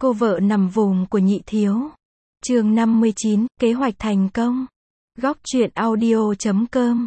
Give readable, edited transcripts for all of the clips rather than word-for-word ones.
Cô vợ nằm vùng của nhị thiếu. Chương 59, kế hoạch thành công. Góc truyện audio.com.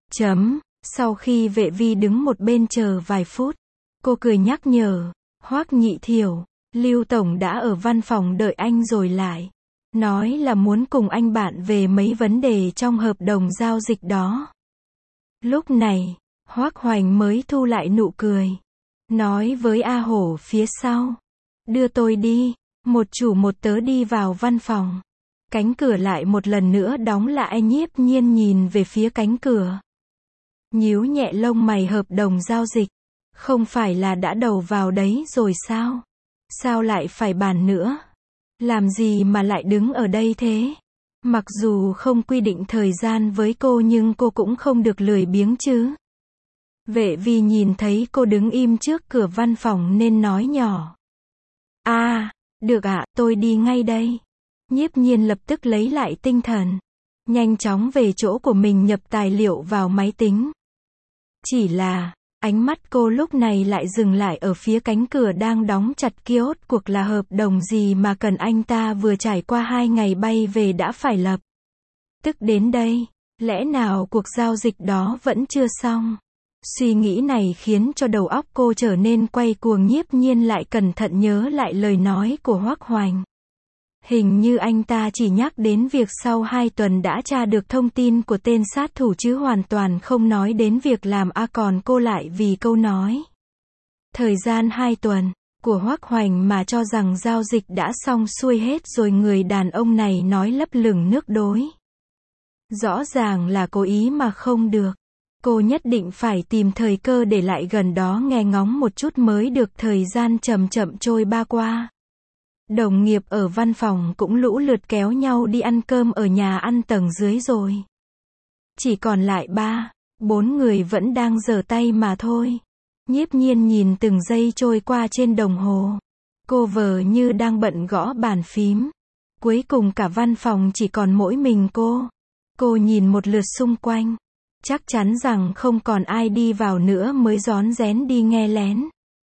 Sau khi Vệ Vi đứng một bên chờ vài phút, cô cười nhắc nhở, Hoắc nhị thiểu, Lưu Tổng đã ở văn phòng đợi anh rồi lại. Nói là muốn cùng anh bạn về mấy vấn đề trong hợp đồng giao dịch đó. Lúc này, Hoắc Hoành mới thu lại nụ cười. Nói với A Hổ phía sau. Đưa tôi đi, một chủ một tớ đi vào văn phòng. Cánh cửa lại một lần nữa đóng lại. Nhiếp Nhiên nhìn về phía cánh cửa. Nhíu nhẹ lông mày, hợp đồng giao dịch. Không phải là đã đầu vào đấy rồi sao? Sao lại phải bàn nữa? Làm gì mà lại đứng ở đây thế? Mặc dù không quy định thời gian với cô nhưng cô cũng không được lười biếng chứ. Vệ Vi nhìn thấy cô đứng im trước cửa văn phòng nên nói nhỏ. Được ạ, tôi đi ngay đây. Nhiếp Nhiên lập tức lấy lại tinh thần. Nhanh chóng về chỗ của mình nhập tài liệu vào máy tính. Chỉ là, ánh mắt cô lúc này lại dừng lại ở phía cánh cửa đang đóng chặt kia. Rốt cuộc là hợp đồng gì mà cần anh ta vừa trải qua 2 ngày bay về đã phải lập. Tức đến đây, lẽ nào cuộc giao dịch đó vẫn chưa xong? Suy nghĩ này khiến cho đầu óc cô trở nên quay cuồng. Nhiếp Nhiên lại cẩn thận nhớ lại lời nói của Hoắc Hoành. Hình như anh ta chỉ nhắc đến việc sau 2 tuần đã tra được thông tin của tên sát thủ chứ hoàn toàn không nói đến việc làm. Còn cô lại vì câu nói thời gian 2 tuần của Hoắc Hoành mà cho rằng giao dịch đã xong xuôi hết rồi. Người đàn ông này nói lấp lửng nước đối. Rõ ràng là cố ý mà không được. Cô nhất định phải tìm thời cơ để lại gần đó nghe ngóng một chút mới được. Thời gian chậm chậm trôi qua. Đồng nghiệp ở văn phòng cũng lũ lượt kéo nhau đi ăn cơm ở nhà ăn tầng dưới rồi. Chỉ còn lại 3-4 người vẫn đang giở tay mà thôi. Nhiếp Nhiên nhìn từng giây trôi qua trên đồng hồ. Cô vờ như đang bận gõ bàn phím. Cuối cùng cả văn phòng chỉ còn mỗi mình cô. Cô nhìn một lượt xung quanh. Chắc chắn rằng không còn ai đi vào nữa mới rón rén đi nghe lén.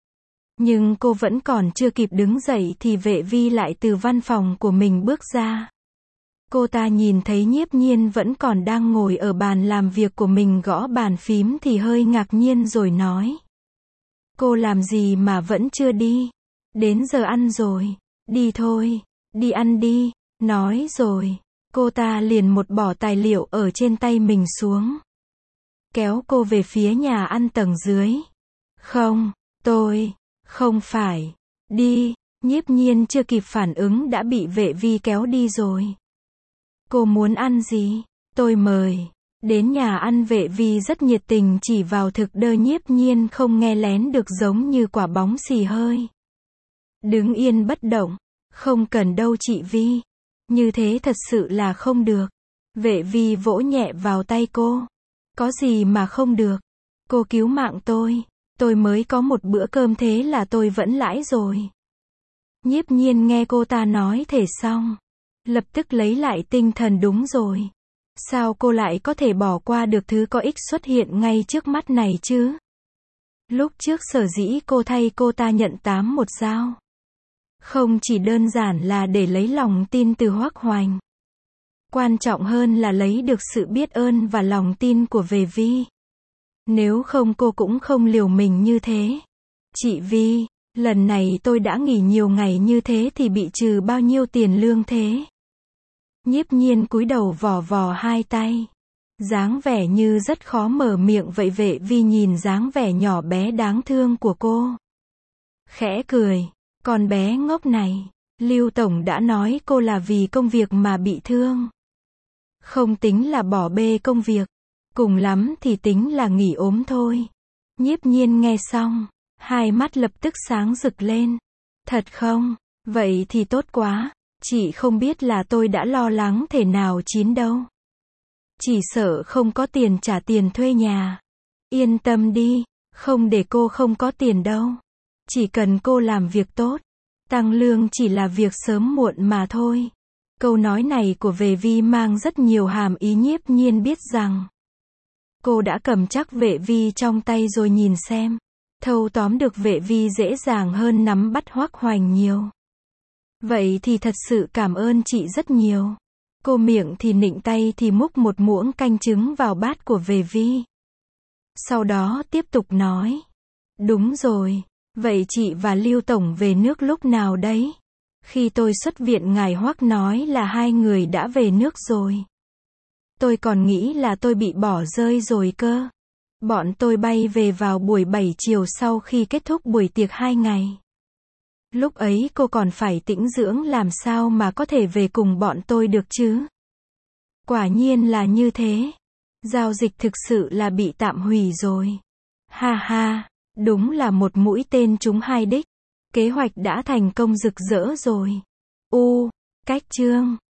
Nhưng cô vẫn còn chưa kịp đứng dậy thì Vệ Vi lại từ văn phòng của mình bước ra. Cô ta nhìn thấy Nhiếp Nhiên vẫn còn đang ngồi ở bàn làm việc của mình gõ bàn phím thì hơi ngạc nhiên rồi nói. Cô làm gì mà vẫn chưa đi? Đến giờ ăn rồi. Đi thôi, đi ăn đi. Nói rồi, cô ta liền một bỏ tài liệu ở trên tay mình xuống. Kéo cô về phía nhà ăn tầng dưới. Không, tôi không phải đi. Nhiếp Nhiên chưa kịp phản ứng đã bị Vệ Vi kéo đi rồi. Cô muốn ăn gì? Tôi mời. Đến nhà ăn Vệ Vi rất nhiệt tình chỉ vào thực đơn. Nhiếp Nhiên không nghe lén được giống như quả bóng xì hơi. Đứng yên bất động. Không cần đâu chị Vi. Như thế thật sự là không được. Vệ Vi vỗ nhẹ vào tay cô. Có gì mà không được? Cô cứu mạng tôi mới có một bữa cơm thế là tôi vẫn lãi rồi. Nhiếp Nhiên nghe cô ta nói thể xong. Lập tức lấy lại tinh thần. Đúng rồi. Sao cô lại có thể bỏ qua được thứ có ích xuất hiện ngay trước mắt này chứ? Lúc trước sở dĩ cô thay cô ta nhận 8-1 giao. Không chỉ đơn giản là để lấy lòng tin từ Hoắc Hoành. Quan trọng hơn là lấy được sự biết ơn và lòng tin của Vệ Vi. Nếu không cô cũng không liều mình như thế. Chị Vi, lần này tôi đã nghỉ nhiều ngày như thế thì bị trừ bao nhiêu tiền lương thế? Nhiếp Nhiên cúi đầu vò vò hai tay. Dáng vẻ như rất khó mở miệng vậy. Vệ Vi nhìn dáng vẻ nhỏ bé đáng thương của cô. Khẽ cười. Con bé ngốc này. Lưu Tổng đã nói cô là vì công việc mà bị thương. Không tính là bỏ bê công việc. Cùng lắm thì tính là nghỉ ốm thôi. Nhiếp Nhiên nghe xong. Hai mắt lập tức sáng rực lên. Thật không? Vậy thì tốt quá. Chị không biết là tôi đã lo lắng thể nào chín đâu. Chỉ sợ không có tiền trả tiền thuê nhà. Yên tâm đi. Không để cô không có tiền đâu. Chỉ cần cô làm việc tốt. Tăng lương chỉ là việc sớm muộn mà thôi. Câu nói này của Vệ Vi mang rất nhiều hàm ý. Nhiếp Nhiên biết rằng cô đã cầm chắc Vệ Vi trong tay rồi nhìn xem. Thâu tóm được Vệ Vi dễ dàng hơn nắm bắt Hoắc Hoành nhiều. Vậy thì thật sự cảm ơn chị rất nhiều. Cô miệng thì nịnh tay thì múc một muỗng canh trứng vào bát của về Vi. Sau đó tiếp tục nói. Đúng rồi. Vậy chị và Lưu Tổng về nước lúc nào đấy? Khi tôi xuất viện ngài Hoắc nói là hai người đã về nước rồi. Tôi còn nghĩ là tôi bị bỏ rơi rồi cơ. Bọn tôi bay về vào buổi 7 chiều sau khi kết thúc buổi tiệc 2 ngày. Lúc ấy cô còn phải tĩnh dưỡng làm sao mà có thể về cùng bọn tôi được chứ? Quả nhiên là như thế. Giao dịch thực sự là bị tạm hủy rồi. Ha ha, đúng là một mũi tên trúng hai đích. Kế hoạch đã thành công rực rỡ rồi. Cách chương